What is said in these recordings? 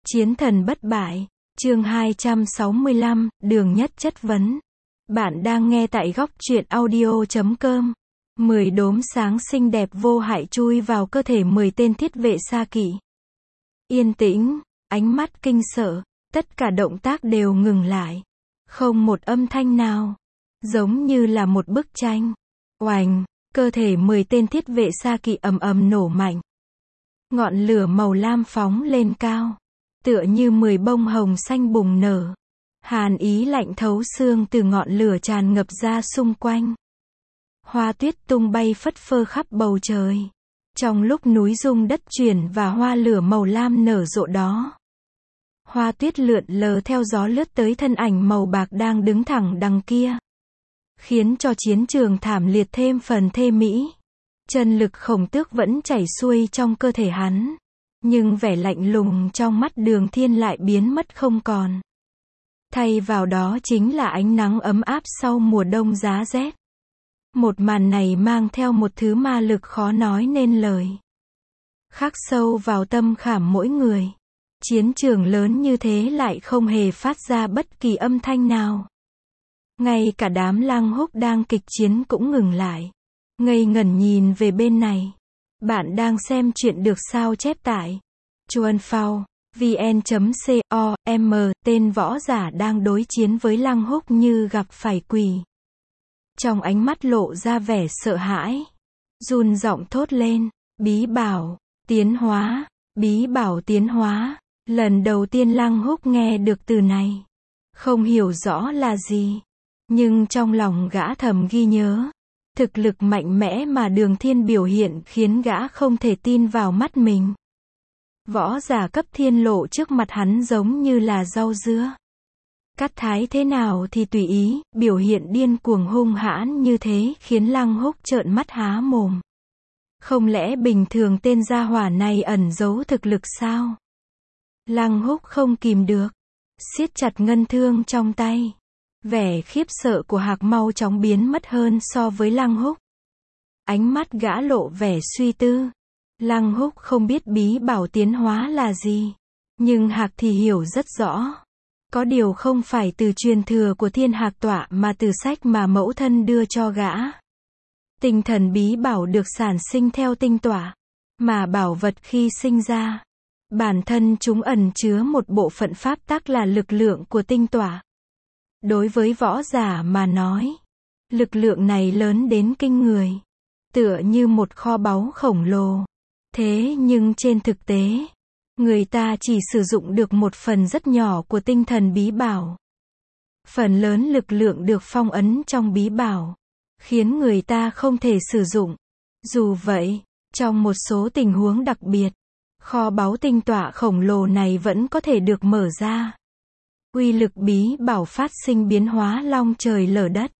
Chiến thần bất bại, chương 265, đường nhất chất vấn. Bạn đang nghe tại góc truyện audio.com. 10 đốm sáng xinh đẹp vô hại chui vào cơ thể 10 tên thiết vệ xa kỵ. Yên tĩnh, ánh mắt kinh sợ, tất cả động tác đều ngừng lại. Không một âm thanh nào. Giống như là một bức tranh. Oành, cơ thể 10 tên thiết vệ xa kỵ ầm ầm nổ mạnh. Ngọn lửa màu lam phóng lên cao. Tựa như 10 bông hồng xanh bùng nở. Hàn ý lạnh thấu xương từ ngọn lửa tràn ngập ra xung quanh. Hoa tuyết tung bay phất phơ khắp bầu trời. Trong lúc núi rung đất chuyển và hoa lửa màu lam nở rộ đó. Hoa tuyết lượn lờ theo gió lướt tới thân ảnh màu bạc đang đứng thẳng đằng kia. Khiến cho chiến trường thảm liệt thêm phần thê mỹ. Chân lực khổng tước vẫn chảy xuôi trong cơ thể hắn. Nhưng vẻ lạnh lùng trong mắt Đường Thiên lại biến mất không còn. Thay vào đó chính là ánh nắng ấm áp sau mùa đông giá rét. Một màn này mang theo một thứ ma lực khó nói nên lời. Khắc sâu vào tâm khảm mỗi người. Chiến trường lớn như thế lại không hề phát ra bất kỳ âm thanh nào. Ngay cả đám Lăng Húc đang kịch chiến cũng ngừng lại. Ngây ngẩn nhìn về bên này. Bạn đang xem chuyện được sao chép tại Chuanphao, vn.com, tên võ giả đang đối chiến với Lăng Húc như gặp phải quỷ. Trong ánh mắt lộ ra vẻ sợ hãi. Run giọng thốt lên, bí bảo, tiến hóa, bí bảo tiến hóa. Lần đầu tiên Lăng Húc nghe được từ này. Không hiểu rõ là gì. Nhưng trong lòng gã thầm ghi nhớ. Thực lực mạnh mẽ mà Đường Thiên biểu hiện khiến gã không thể tin vào mắt mình. Võ giả cấp thiên lộ trước mặt hắn giống như là rau dứa. Cắt thái thế nào thì tùy ý, biểu hiện điên cuồng hung hãn như thế khiến Lăng Húc trợn mắt há mồm. Không lẽ bình thường tên gia hỏa này ẩn giấu thực lực sao? Lăng Húc không kìm được, siết chặt ngân thương trong tay. Vẻ khiếp sợ của Hạc mau chóng biến mất hơn so với Lăng Húc. Ánh mắt gã lộ vẻ suy tư. Lăng Húc không biết bí bảo tiến hóa là gì. Nhưng Hạc thì hiểu rất rõ. Có điều không phải từ truyền thừa của Thiên Hạc Tọa mà từ sách mà mẫu thân đưa cho gã. Tinh thần bí bảo được sản sinh theo tinh tọa. Mà bảo vật khi sinh ra. Bản thân chúng ẩn chứa một bộ phận pháp tắc là lực lượng của tinh tọa. Đối với võ giả mà nói, lực lượng này lớn đến kinh người. Tựa như một kho báu khổng lồ. Thế nhưng trên thực tế, người ta chỉ sử dụng được một phần rất nhỏ của tinh thần bí bảo. Phần lớn lực lượng được phong ấn trong bí bảo, khiến người ta không thể sử dụng. Dù vậy, trong một số tình huống đặc biệt, kho báu tinh tọa khổng lồ này vẫn có thể được mở ra. Uy lực bí bảo phát sinh biến hóa long trời lở đất.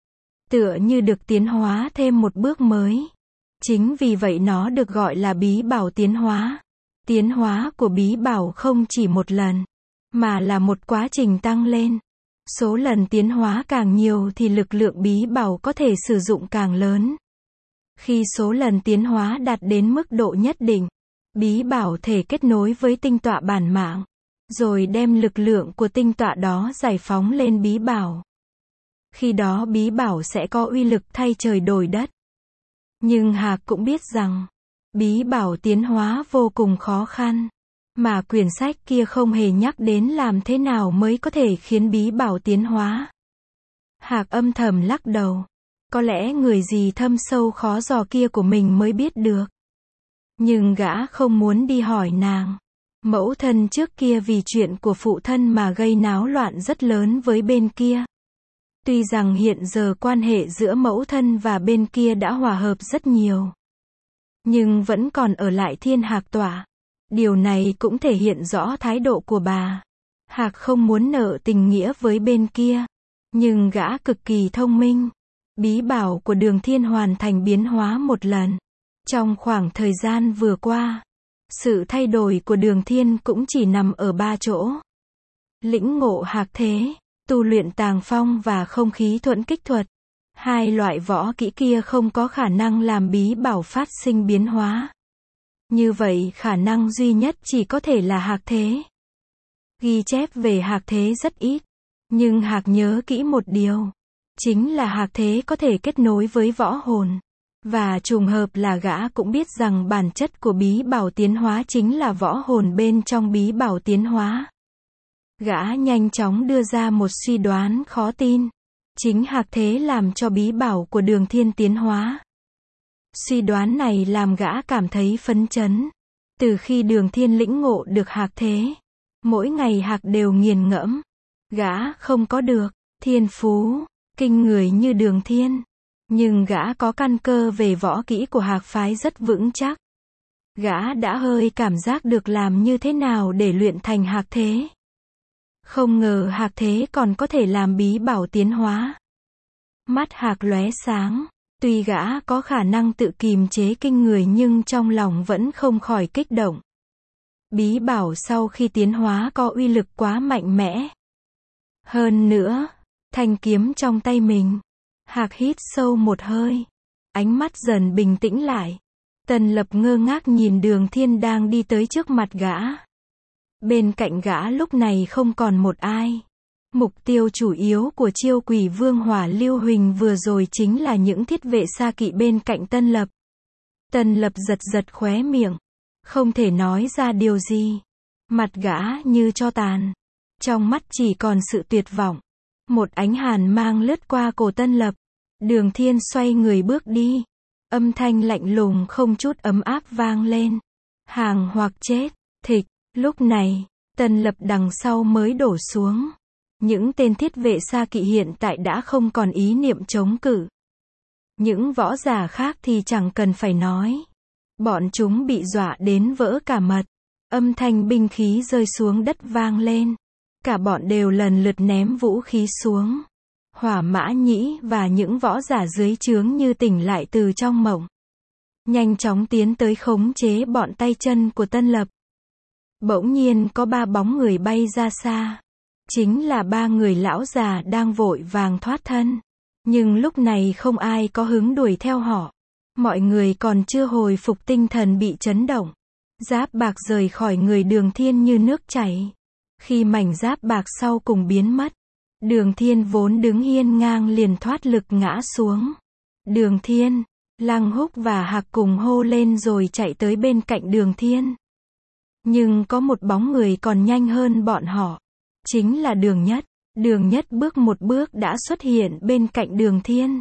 Tựa như được tiến hóa thêm một bước mới. Chính vì vậy nó được gọi là bí bảo tiến hóa. Tiến hóa của bí bảo không chỉ một lần, mà là một quá trình tăng lên. Số lần tiến hóa càng nhiều thì lực lượng bí bảo có thể sử dụng càng lớn. Khi số lần tiến hóa đạt đến mức độ nhất định, bí bảo thể kết nối với tinh tọa bản mạng. Rồi đem lực lượng của tinh tọa đó giải phóng lên bí bảo. Khi đó bí bảo sẽ có uy lực thay trời đổi đất. Nhưng Hạc cũng biết rằng, bí bảo tiến hóa vô cùng khó khăn. Mà quyển sách kia không hề nhắc đến làm thế nào mới có thể khiến bí bảo tiến hóa. Hạc âm thầm lắc đầu. Có lẽ người gì thâm sâu khó dò kia của mình mới biết được. Nhưng gã không muốn đi hỏi nàng. Mẫu thân trước kia vì chuyện của phụ thân mà gây náo loạn rất lớn với bên kia. Tuy rằng hiện giờ quan hệ giữa mẫu thân và bên kia đã hòa hợp rất nhiều. Nhưng vẫn còn ở lại Thiên Hạc Tọa. Điều này cũng thể hiện rõ thái độ của bà. Hạc không muốn nợ tình nghĩa với bên kia. Nhưng gã cực kỳ thông minh. Bí bảo của Đường Thiên hoàn thành biến hóa một lần. Trong khoảng thời gian vừa qua. Sự thay đổi của Đường Thiên cũng chỉ nằm ở 3 chỗ. Lĩnh ngộ hạc thế, tu luyện tàng phong và không khí thuẫn kích thuật. Hai loại võ kỹ kia không có khả năng làm bí bảo phát sinh biến hóa. Như vậy khả năng duy nhất chỉ có thể là hạc thế. Ghi chép về Hạc Thế rất ít. Nhưng Hạc nhớ kỹ một điều. Chính là Hạc Thế có thể kết nối với võ hồn. Và trùng hợp là gã cũng biết rằng bản chất của bí bảo tiến hóa chính là võ hồn bên trong bí bảo tiến hóa. Gã nhanh chóng đưa ra một suy đoán khó tin. Chính Hạc Thế làm cho bí bảo của Đường Thiên tiến hóa. Suy đoán này làm gã cảm thấy phấn chấn. Từ khi Đường Thiên lĩnh ngộ được Hạc Thế, mỗi ngày Hạc đều nghiền ngẫm. Gã không có được thiên phú kinh người như Đường Thiên, nhưng gã có căn cơ về võ kỹ của Hạc phái rất vững chắc. Gã đã hơi cảm giác được làm như thế nào để luyện thành Hạc Thế. Không ngờ Hạc Thế còn có thể làm bí bảo tiến hóa. Mắt Hạc lóe sáng. Tuy gã có khả năng tự kìm chế kinh người nhưng trong lòng vẫn không khỏi kích động. Bí bảo sau khi tiến hóa có uy lực quá mạnh mẽ. Hơn nữa, thanh kiếm trong tay mình. Hạc hít sâu một hơi. Ánh mắt dần bình tĩnh lại. Tần Lập ngơ ngác nhìn Đường Thiên đang đi tới trước mặt gã. Bên cạnh gã lúc này không còn một ai. Mục tiêu chủ yếu của Chiêu Quỷ Vương Hỏa Lưu Huỳnh vừa rồi chính là những thiết vệ xa kỵ bên cạnh Tân Lập. Tân Lập giật giật khóe miệng. Không thể nói ra điều gì. Mặt gã như tro tàn. Trong mắt chỉ còn sự tuyệt vọng. Một ánh hàn mang lướt qua cổ Tân Lập. Đường Thiên xoay người bước đi. Âm thanh lạnh lùng không chút ấm áp vang lên. Hàng hoặc chết, thịch. Lúc này, Tân Lập đằng sau mới đổ xuống. Những tên thiết vệ xa kỵ hiện tại đã không còn ý niệm chống cự. Những võ giả khác thì chẳng cần phải nói. Bọn chúng bị dọa đến vỡ cả mật. Âm thanh binh khí rơi xuống đất vang lên. Cả bọn đều lần lượt ném vũ khí xuống. Hỏa Mã Nhĩ và những võ giả dưới trướng như tỉnh lại từ trong mộng. Nhanh chóng tiến tới khống chế bọn tay chân của Tân Lập. Bỗng nhiên có 3 bóng người bay ra xa. Chính là 3 người lão già đang vội vàng thoát thân. Nhưng lúc này không ai có hứng đuổi theo họ. Mọi người còn chưa hồi phục tinh thần bị chấn động. Giáp bạc rời khỏi người Đường Thiên như nước chảy. Khi mảnh giáp bạc sau cùng biến mất, Đường Thiên vốn đứng hiên ngang liền thoát lực ngã xuống. Đường Thiên, Lăng Húc và Hạc cùng hô lên rồi chạy tới bên cạnh Đường Thiên. Nhưng có một bóng người còn nhanh hơn bọn họ. Chính là Đường Nhất. Đường Nhất bước một bước đã xuất hiện bên cạnh Đường Thiên.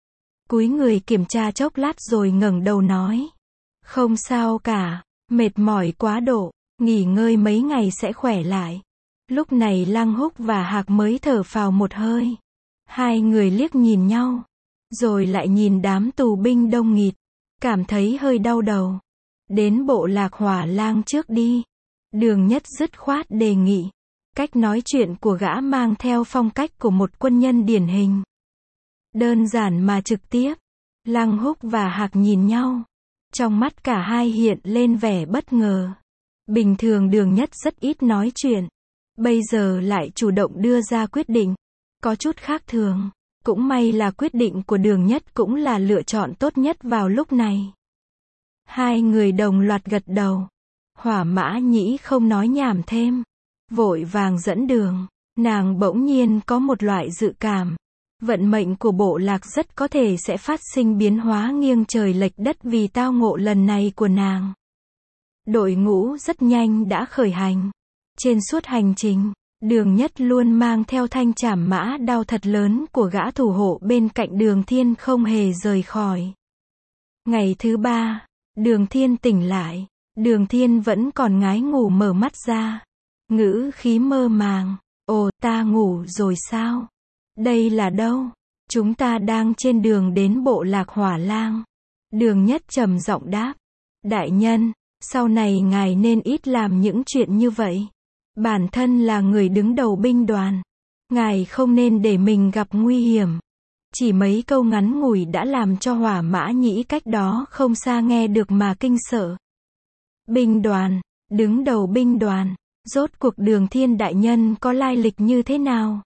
Cúi người kiểm tra chốc lát rồi ngẩng đầu nói. Không sao cả, mệt mỏi quá độ, nghỉ ngơi mấy ngày sẽ khỏe lại. Lúc này Lăng Húc và Hạc mới thở phào một hơi. Hai người liếc nhìn nhau. Rồi lại nhìn đám tù binh đông nghịt. Cảm thấy hơi đau đầu. Đến bộ Lạc Hỏa Lang trước đi. Đường Nhất dứt khoát đề nghị. Cách nói chuyện của gã mang theo phong cách của một quân nhân điển hình. Đơn giản mà trực tiếp. Lăng Húc và Hạc nhìn nhau. Trong mắt cả hai hiện lên vẻ bất ngờ. Bình thường Đường Nhất rất ít nói chuyện. Bây giờ lại chủ động đưa ra quyết định. Có chút khác thường. Cũng may là quyết định của Đường Nhất cũng là lựa chọn tốt nhất vào lúc này. Hai người đồng loạt gật đầu. Hỏa Mã Nhĩ không nói nhảm thêm. Vội vàng dẫn đường. Nàng bỗng nhiên có một loại dự cảm. Vận mệnh của bộ lạc rất có thể sẽ phát sinh biến hóa nghiêng trời lệch đất vì tao ngộ lần này của nàng. Đội ngũ rất nhanh đã khởi hành. Trên suốt hành trình, Đường Nhất luôn mang theo thanh trảm mã đao thật lớn của gã thủ hộ bên cạnh Đường Thiên không hề rời khỏi. Ngày thứ 3, Đường Thiên tỉnh lại. Đường Thiên vẫn còn ngái ngủ mở mắt ra. Ngữ khí mơ màng. Ồ, ta ngủ rồi sao? Đây là đâu? Chúng ta đang trên đường đến bộ Lạc Hỏa Lang. Đường Nhất trầm giọng đáp. Đại nhân, sau này ngài nên ít làm những chuyện như vậy. Bản thân là người đứng đầu binh đoàn. Ngài không nên để mình gặp nguy hiểm. Chỉ mấy câu ngắn ngủi đã làm cho Hỏa Mã Nhĩ cách đó không xa nghe được mà kinh sợ. Binh đoàn, đứng đầu binh đoàn, rốt cuộc Đường Thiên đại nhân có lai lịch như thế nào?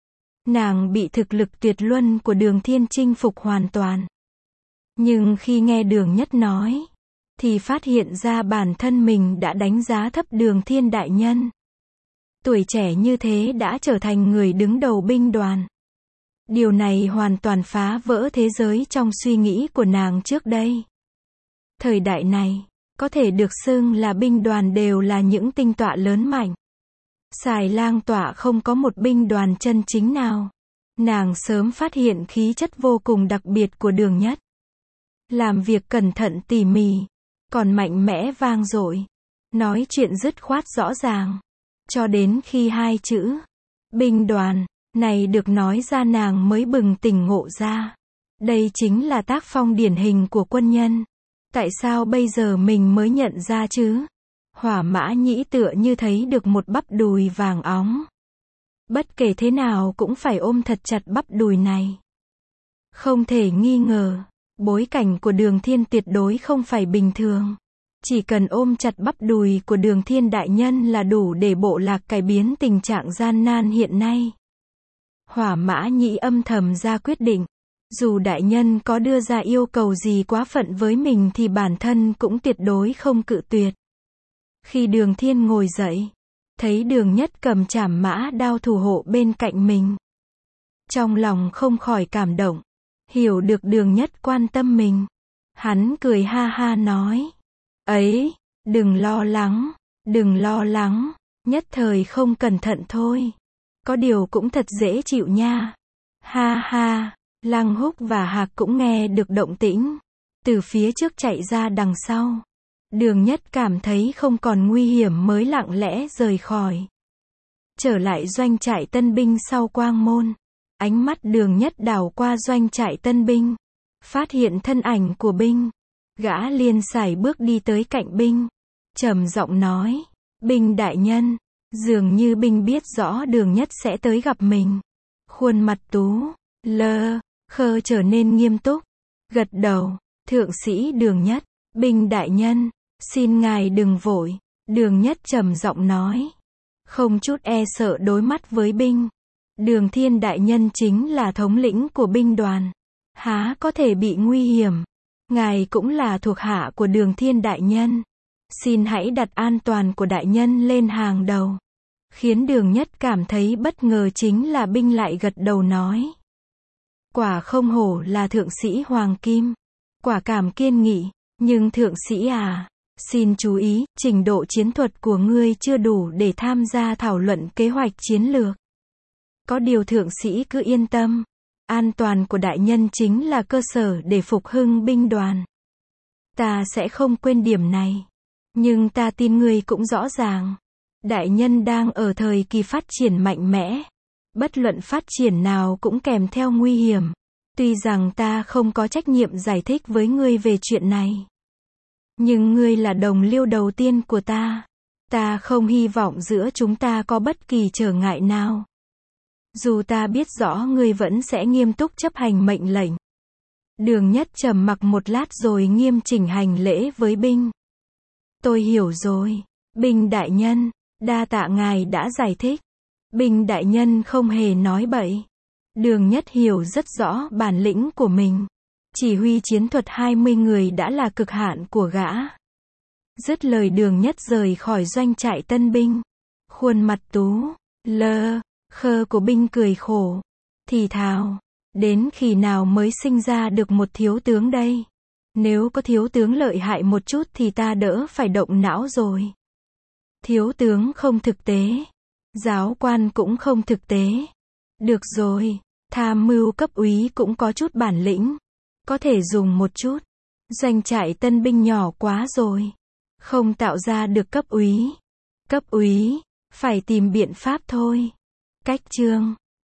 Nàng bị thực lực tuyệt luân của Đường Thiên chinh phục hoàn toàn. Nhưng khi nghe Đường Nhất nói, thì phát hiện ra bản thân mình đã đánh giá thấp Đường Thiên đại nhân. Tuổi trẻ như thế đã trở thành người đứng đầu binh đoàn. Điều này hoàn toàn phá vỡ thế giới trong suy nghĩ của nàng trước đây. Thời đại này, có thể được xưng là binh đoàn đều là những tinh tọa lớn mạnh. Xài Lang tọa không có một binh đoàn chân chính nào. Nàng sớm phát hiện khí chất vô cùng đặc biệt của Đường Nhất. Làm việc cẩn thận tỉ mỉ, còn mạnh mẽ vang dội, nói chuyện dứt khoát rõ ràng. Cho đến khi hai chữ binh đoàn này được nói ra nàng mới bừng tỉnh ngộ ra. Đây chính là tác phong điển hình của quân nhân. Tại sao bây giờ mình mới nhận ra chứ? Hỏa Mã Nhĩ tựa như thấy được một bắp đùi vàng óng. Bất kể thế nào cũng phải ôm thật chặt bắp đùi này. Không thể nghi ngờ, bối cảnh của Đường Thiên tuyệt đối không phải bình thường. Chỉ cần ôm chặt bắp đùi của Đường Thiên đại nhân là đủ để bộ lạc cải biến tình trạng gian nan hiện nay. Hỏa Mã Nhĩ âm thầm ra quyết định. Dù đại nhân có đưa ra yêu cầu gì quá phận với mình thì bản thân cũng tuyệt đối không cự tuyệt. Khi Đường Thiên ngồi dậy, thấy Đường Nhất cầm trảm mã đao thủ hộ bên cạnh mình. Trong lòng không khỏi cảm động, hiểu được Đường Nhất quan tâm mình. Hắn cười ha ha nói, ấy, đừng lo lắng, nhất thời không cẩn thận thôi. Có điều cũng thật dễ chịu nha. Ha ha. Lăng Húc và Hạc cũng nghe được động tĩnh, từ phía trước chạy ra đằng sau. Đường Nhất cảm thấy không còn nguy hiểm mới lặng lẽ rời khỏi. Trở lại doanh trại tân binh sau quang môn. Ánh mắt Đường Nhất đảo qua doanh trại tân binh. Phát hiện thân ảnh của binh. Gã liền sải bước đi tới cạnh binh. Trầm giọng nói, binh đại nhân. Dường như binh biết rõ Đường Nhất sẽ tới gặp mình. Khuôn mặt Tú, Lơ, Khơ trở nên nghiêm túc. Gật đầu, thượng sĩ Đường Nhất, binh đại nhân, xin ngài đừng vội. Đường Nhất trầm giọng nói. Không chút e sợ đối mắt với binh. Đường Thiên đại nhân chính là thống lĩnh của binh đoàn. Há có thể bị nguy hiểm. Ngài cũng là thuộc hạ của Đường Thiên đại nhân. Xin hãy đặt an toàn của đại nhân lên hàng đầu. Khiến Đường Nhất cảm thấy bất ngờ chính là binh lại gật đầu nói. Quả không hổ là thượng sĩ Hoàng Kim. Quả cảm kiên nghị. Nhưng thượng sĩ à, xin chú ý, trình độ chiến thuật của ngươi chưa đủ để tham gia thảo luận kế hoạch chiến lược. Có điều thượng sĩ cứ yên tâm. An toàn của đại nhân chính là cơ sở để phục hưng binh đoàn. Ta sẽ không quên điểm này. Nhưng ta tin ngươi cũng rõ ràng. Đại nhân đang ở thời kỳ phát triển mạnh mẽ. Bất luận phát triển nào cũng kèm theo nguy hiểm. Tuy rằng ta không có trách nhiệm giải thích với ngươi về chuyện này. Nhưng ngươi là đồng liêu đầu tiên của ta. Ta không hy vọng giữa chúng ta có bất kỳ trở ngại nào. Dù ta biết rõ ngươi vẫn sẽ nghiêm túc chấp hành mệnh lệnh. Đường Nhất trầm mặc một lát rồi nghiêm chỉnh hành lễ với binh. Tôi hiểu rồi. Binh đại nhân, đa tạ ngài đã giải thích. Binh đại nhân không hề nói bậy. Đường Nhất hiểu rất rõ bản lĩnh của mình. Chỉ huy chiến thuật 20 người đã là cực hạn của gã. Dứt lời Đường Nhất rời khỏi doanh trại tân binh. Khuôn mặt Tú, Lơ, Khơ của binh cười khổ. Thì thào, đến khi nào mới sinh ra được một thiếu tướng đây? Nếu có thiếu tướng lợi hại một chút thì ta đỡ phải động não rồi. Thiếu tướng không thực tế. Giáo quan cũng không thực tế. Được rồi, tham mưu cấp úy cũng có chút bản lĩnh. Có thể dùng một chút. Doanh trại tân binh nhỏ quá rồi. Không tạo ra được cấp úy. Cấp úy, phải tìm biện pháp thôi. Cách chương